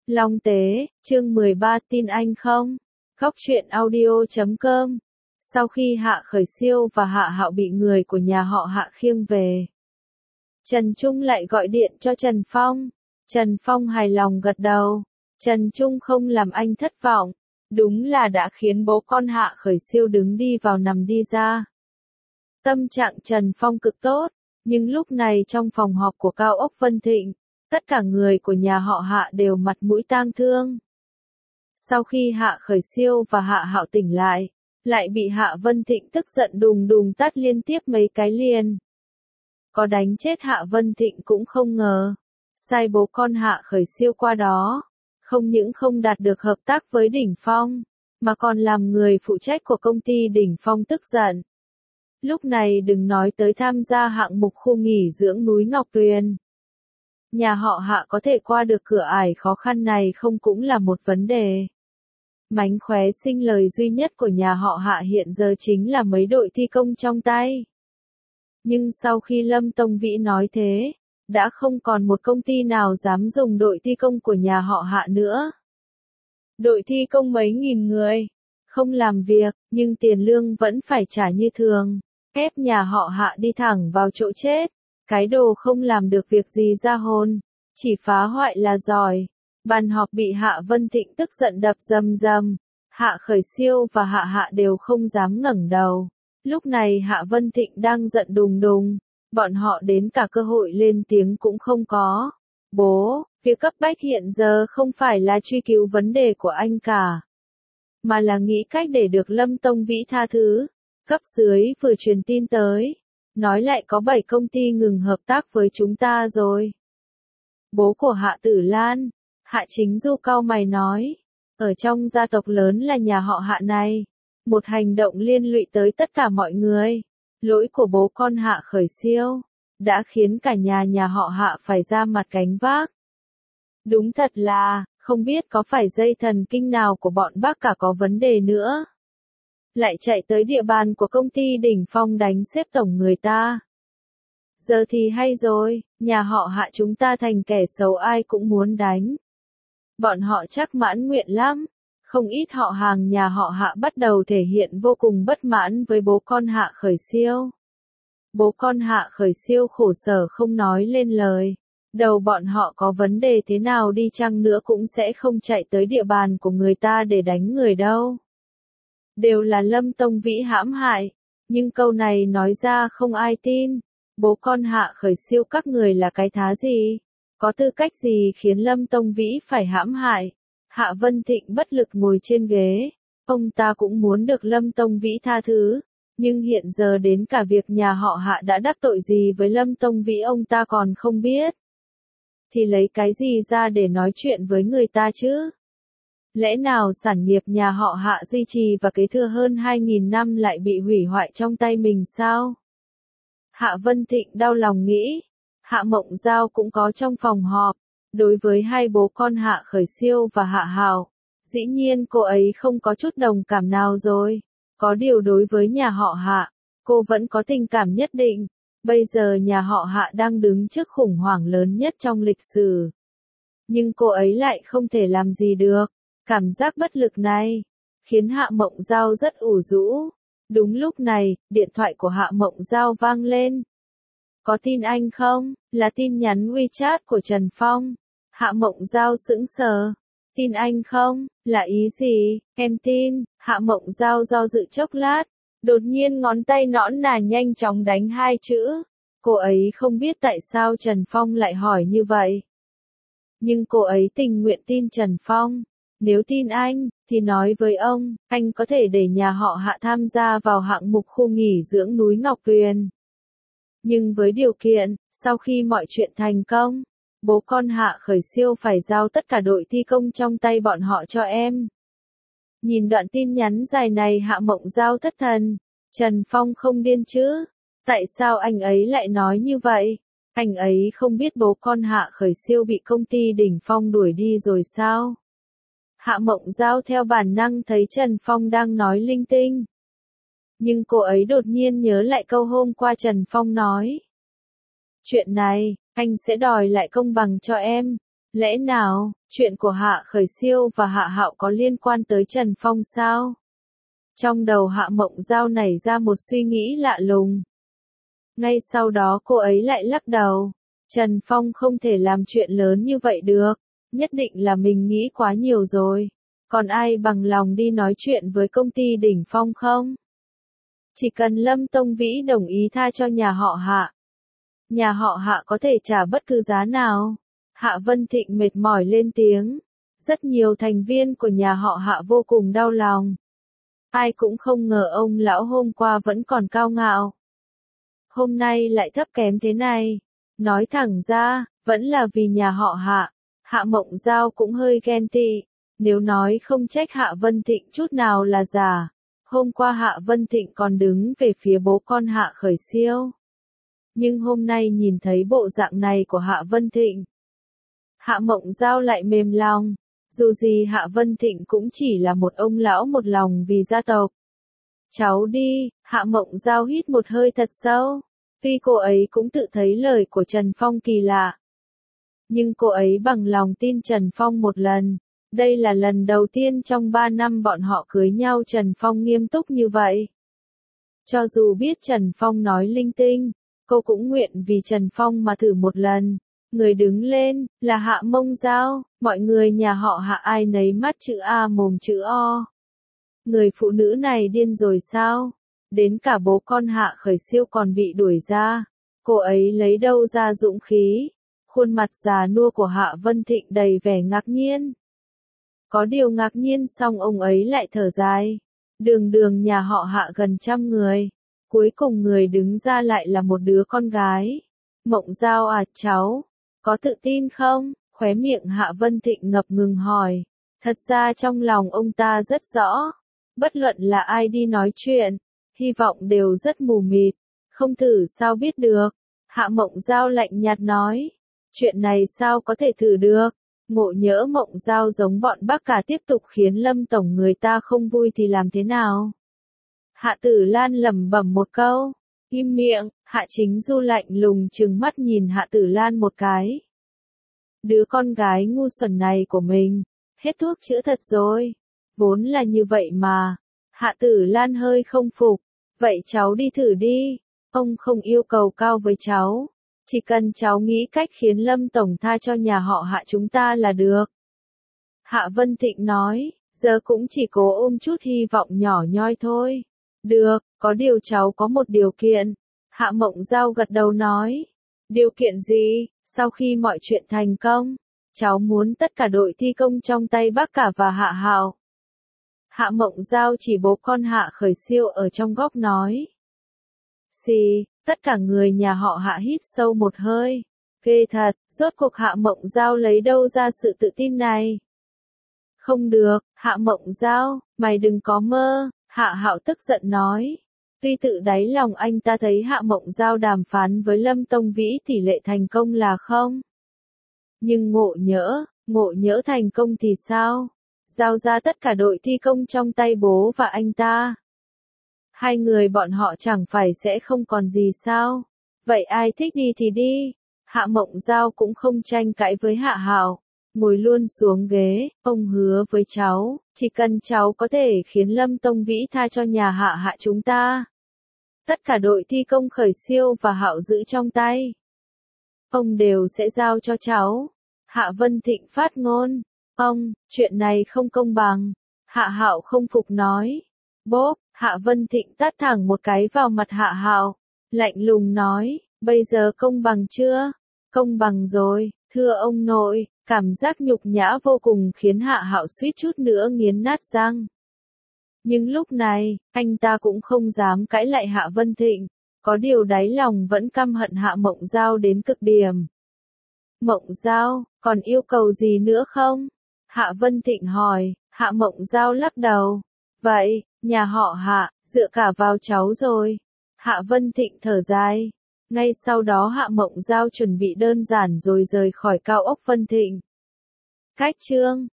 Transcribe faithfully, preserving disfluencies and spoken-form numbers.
Long Tế, chương mười ba tin anh không? Góc truyện audio chấm com. Sau khi Hạ Khởi Siêu và Hạ Hạo bị người của nhà họ Hạ khiêng về, Trần Trung lại gọi điện cho Trần Phong. Trần Phong hài lòng gật đầu. Trần Trung không làm anh thất vọng. Đúng là đã khiến bố con Hạ Khởi Siêu đứng đi vào nằm đi ra. Tâm trạng Trần Phong cực tốt, nhưng lúc này trong phòng họp của Cao ốc Vân Thịnh, tất cả người của nhà họ Hạ đều mặt mũi tang thương. Sau khi Hạ Khởi Siêu và Hạ Hạo tỉnh lại, lại bị Hạ Vân Thịnh tức giận đùng đùng tát liên tiếp mấy cái liền. Có đánh chết Hạ Vân Thịnh cũng không ngờ, sai bố con Hạ Khởi Siêu qua đó, không những không đạt được hợp tác với Đỉnh Phong, mà còn làm người phụ trách của công ty Đỉnh Phong tức giận. Lúc này đừng nói tới tham gia hạng mục khu nghỉ dưỡng núi Ngọc Tuyền. Nhà họ Hạ có thể qua được cửa ải khó khăn này không cũng là một vấn đề. Mánh khóe sinh lời duy nhất của nhà họ Hạ hiện giờ chính là mấy đội thi công trong tay. Nhưng sau khi Lâm Tông Vĩ nói thế, đã không còn một công ty nào dám dùng đội thi công của nhà họ Hạ nữa. Đội thi công mấy nghìn người, không làm việc, nhưng tiền lương vẫn phải trả như thường, ép nhà họ Hạ đi thẳng vào chỗ chết. Cái đồ không làm được việc gì ra hồn, chỉ phá hoại là giỏi. Bàn họp bị Hạ Vân Thịnh tức giận đập rầm rầm. Hạ Khởi Siêu và Hạ Hạ đều không dám ngẩng đầu. Lúc này Hạ Vân Thịnh đang giận đùng đùng, bọn họ đến cả cơ hội lên tiếng cũng không có. Bố, việc cấp bách hiện giờ không phải là truy cứu vấn đề của anh cả, mà là nghĩ cách để được Lâm Tông Vĩ tha thứ. Cấp dưới vừa truyền tin tới, nói lại có bảy công ty ngừng hợp tác với chúng ta rồi. Bố của Hạ Tử Lan, Hạ Chính Du cau mày nói, ở trong gia tộc lớn là nhà họ Hạ này, một hành động liên lụy tới tất cả mọi người. Lỗi của bố con Hạ Khởi Siêu đã khiến cả nhà nhà họ Hạ phải ra mặt gánh vác. Đúng thật là, không biết có phải dây thần kinh nào của bọn bác cả có vấn đề nữa, lại chạy tới địa bàn của công ty Đỉnh Phong đánh xếp tổng người ta. Giờ thì hay rồi, nhà họ Hạ chúng ta thành kẻ xấu ai cũng muốn đánh. Bọn họ chắc mãn nguyện lắm. Không ít họ hàng nhà họ Hạ bắt đầu thể hiện vô cùng bất mãn với bố con Hạ Khởi Siêu. Bố con Hạ Khởi Siêu khổ sở không nói lên lời. Đầu bọn họ có vấn đề thế nào đi chăng nữa cũng sẽ không chạy tới địa bàn của người ta để đánh người đâu. Đều là Lâm Tông Vĩ hãm hại, nhưng câu này nói ra không ai tin. Bố con Hạ Khởi Siêu các người là cái thá gì? Có tư cách gì khiến Lâm Tông Vĩ phải hãm hại? Hạ Vân Thịnh bất lực ngồi trên ghế. Ông ta cũng muốn được Lâm Tông Vĩ tha thứ, nhưng hiện giờ đến cả việc nhà họ Hạ đã đắc tội gì với Lâm Tông Vĩ ông ta còn không biết. Thì lấy cái gì ra để nói chuyện với người ta chứ? Lẽ nào sản nghiệp nhà họ Hạ duy trì và kế thừa hơn hai nghìn năm lại bị hủy hoại trong tay mình sao? Hạ Vân Thịnh đau lòng nghĩ. Hạ Mộng Giao cũng có trong phòng họp. Đối với hai bố con Hạ Khởi Siêu và Hạ Hạo, dĩ nhiên cô ấy không có chút đồng cảm nào rồi. Có điều đối với nhà họ Hạ, cô vẫn có tình cảm nhất định. Bây giờ nhà họ Hạ đang đứng trước khủng hoảng lớn nhất trong lịch sử. Nhưng cô ấy lại không thể làm gì được. Cảm giác bất lực này khiến Hạ Mộng Giao rất ủ rũ. Đúng lúc này, điện thoại của Hạ Mộng Giao vang lên. Có tin anh không? Là tin nhắn WeChat của Trần Phong. Hạ Mộng Giao sững sờ. Tin anh không? Là ý gì? Em tin. Hạ Mộng Giao do dự chốc lát. Đột nhiên ngón tay nõn nà nhanh chóng đánh hai chữ. Cô ấy không biết tại sao Trần Phong lại hỏi như vậy. Nhưng cô ấy tình nguyện tin Trần Phong. Nếu tin anh, thì nói với ông, anh có thể để nhà họ Hạ tham gia vào hạng mục khu nghỉ dưỡng núi Ngọc Tuyền. Nhưng với điều kiện, sau khi mọi chuyện thành công, bố con Hạ Khởi Siêu phải giao tất cả đội thi công trong tay bọn họ cho em. Nhìn đoạn tin nhắn dài này Hạ Mộng Giao thất thần. Trần Phong không điên chứ? Tại sao anh ấy lại nói như vậy? Anh ấy không biết bố con Hạ Khởi Siêu bị công ty Đỉnh Phong đuổi đi rồi sao? Hạ Mộng Giao theo bản năng thấy Trần Phong đang nói linh tinh. Nhưng cô ấy đột nhiên nhớ lại câu hôm qua Trần Phong nói. Chuyện này, anh sẽ đòi lại công bằng cho em. Lẽ nào, chuyện của Hạ Khởi Siêu và Hạ Hạo có liên quan tới Trần Phong sao? Trong đầu Hạ Mộng Giao nảy ra một suy nghĩ lạ lùng. Ngay sau đó cô ấy lại lắc đầu. Trần Phong không thể làm chuyện lớn như vậy được. Nhất định là mình nghĩ quá nhiều rồi. Còn ai bằng lòng đi nói chuyện với công ty đỉnh phong không? Chỉ cần Lâm Tông Vĩ đồng ý tha cho nhà họ Hạ. Nhà họ Hạ có thể trả bất cứ giá nào. Hạ Vân Thịnh mệt mỏi lên tiếng. Rất nhiều thành viên của nhà họ Hạ vô cùng đau lòng. Ai cũng không ngờ ông lão hôm qua vẫn còn cao ngạo. Hôm nay lại thấp kém thế này. Nói thẳng ra, vẫn là vì nhà họ Hạ. Hạ Mộng Giao cũng hơi ghen tị. Nếu nói không trách Hạ Vân Thịnh chút nào là giả. Hôm qua Hạ Vân Thịnh còn đứng về phía bố con Hạ Khởi Siêu. Nhưng hôm nay nhìn thấy bộ dạng này của Hạ Vân Thịnh. Hạ Mộng Giao lại mềm lòng. Dù gì Hạ Vân Thịnh cũng chỉ là một ông lão một lòng vì gia tộc. Cháu đi, Hạ Mộng Giao hít một hơi thật sâu. Tuy cô ấy cũng tự thấy lời của Trần Phong kỳ lạ. Nhưng cô ấy bằng lòng tin Trần Phong một lần. Đây là lần đầu tiên trong ba năm bọn họ cưới nhau Trần Phong nghiêm túc như vậy. Cho dù biết Trần Phong nói linh tinh, cô cũng nguyện vì Trần Phong mà thử một lần. Người đứng lên, là Hạ Mộng Giao, mọi người nhà họ Hạ ai nấy mắt chữ A mồm chữ O. Người phụ nữ này điên rồi sao? Đến cả bố con Hạ Khởi Siêu còn bị đuổi ra. Cô ấy lấy đâu ra dũng khí? Khuôn mặt già nua của Hạ Vân Thịnh đầy vẻ ngạc nhiên. Có điều ngạc nhiên xong ông ấy lại thở dài. Đường đường nhà họ Hạ gần trăm người. Cuối cùng người đứng ra lại là một đứa con gái. Mộng Giao à cháu, có tự tin không? Khóe miệng Hạ Vân Thịnh ngập ngừng hỏi. Thật ra trong lòng ông ta rất rõ. Bất luận là ai đi nói chuyện, hy vọng đều rất mù mịt. Không thử sao biết được. Hạ Mộng Giao lạnh nhạt nói. Chuyện này sao có thể thử được? Ngộ nhỡ Mộng Giao giống bọn bác cả tiếp tục khiến Lâm Tổng người ta không vui thì làm thế nào? Hạ Tử Lan lẩm bẩm một câu. Im miệng, Hạ Chính Du lạnh lùng trừng mắt nhìn Hạ Tử Lan một cái. Đứa con gái ngu xuẩn này của mình, hết thuốc chữa thật rồi. Vốn là như vậy mà. Hạ Tử Lan hơi không phục. Vậy cháu đi thử đi. Ông không yêu cầu cao với cháu. Chỉ cần cháu nghĩ cách khiến Lâm Tổng tha cho nhà họ Hạ chúng ta là được. Hạ Vân Thịnh nói, giờ cũng chỉ cố ôm chút hy vọng nhỏ nhoi thôi. Được, có điều cháu có một điều kiện. Hạ Mộng Giao gật đầu nói. Điều kiện gì? Sau khi mọi chuyện thành công, cháu muốn tất cả đội thi công trong tay bác cả và Hạ Hạo. Hạ Mộng Giao chỉ bố con Hạ Khởi Siêu ở trong góc nói. Xì, tất cả người nhà họ Hạ hít sâu một hơi. Ghê thật, rốt cuộc Hạ Mộng Giao lấy đâu ra sự tự tin này? Không được, Hạ Mộng Giao, mày đừng có mơ. Hạ Hạo tức giận nói. Tuy tự đáy lòng anh ta thấy Hạ Mộng Giao đàm phán với Lâm Tông Vĩ tỷ lệ thành công là không. Nhưng ngộ nhỡ, ngộ nhỡ thành công thì sao? Giao ra tất cả đội thi công trong tay bố và anh ta. Hai người bọn họ chẳng phải sẽ không còn gì sao? Vậy ai thích đi thì đi. Hạ Mộng Giao cũng không tranh cãi với Hạ Hạo. Ngồi luôn xuống ghế, ông hứa với cháu, chỉ cần cháu có thể khiến Lâm Tông Vĩ tha cho nhà Hạ Hạ chúng ta. Tất cả đội thi công Khởi Siêu và Hạo giữ trong tay. Ông đều sẽ giao cho cháu. Hạ Vân Thịnh phát ngôn. Ông, chuyện này không công bằng. Hạ Hạo không phục nói. Bốp, Hạ Vân Thịnh tát thẳng một cái vào mặt Hạ Hạo. Lạnh lùng nói, bây giờ công bằng chưa? Công bằng rồi, thưa ông nội. Cảm giác nhục nhã vô cùng khiến Hạ Hạo suýt chút nữa nghiến nát răng. Nhưng lúc này, anh ta cũng không dám cãi lại Hạ Vân Thịnh. Có điều đáy lòng vẫn căm hận Hạ Mộng Giao đến cực điểm. Mộng Giao, còn yêu cầu gì nữa không? Hạ Vân Thịnh hỏi. Hạ Mộng Giao lắc đầu. Vậy, nhà họ Hạ, dựa cả vào cháu rồi. Hạ Vân Thịnh thở dài. Ngay sau đó Hạ Mộng Giao chuẩn bị đơn giản rồi rời khỏi cao ốc Vân Thịnh. Cách chương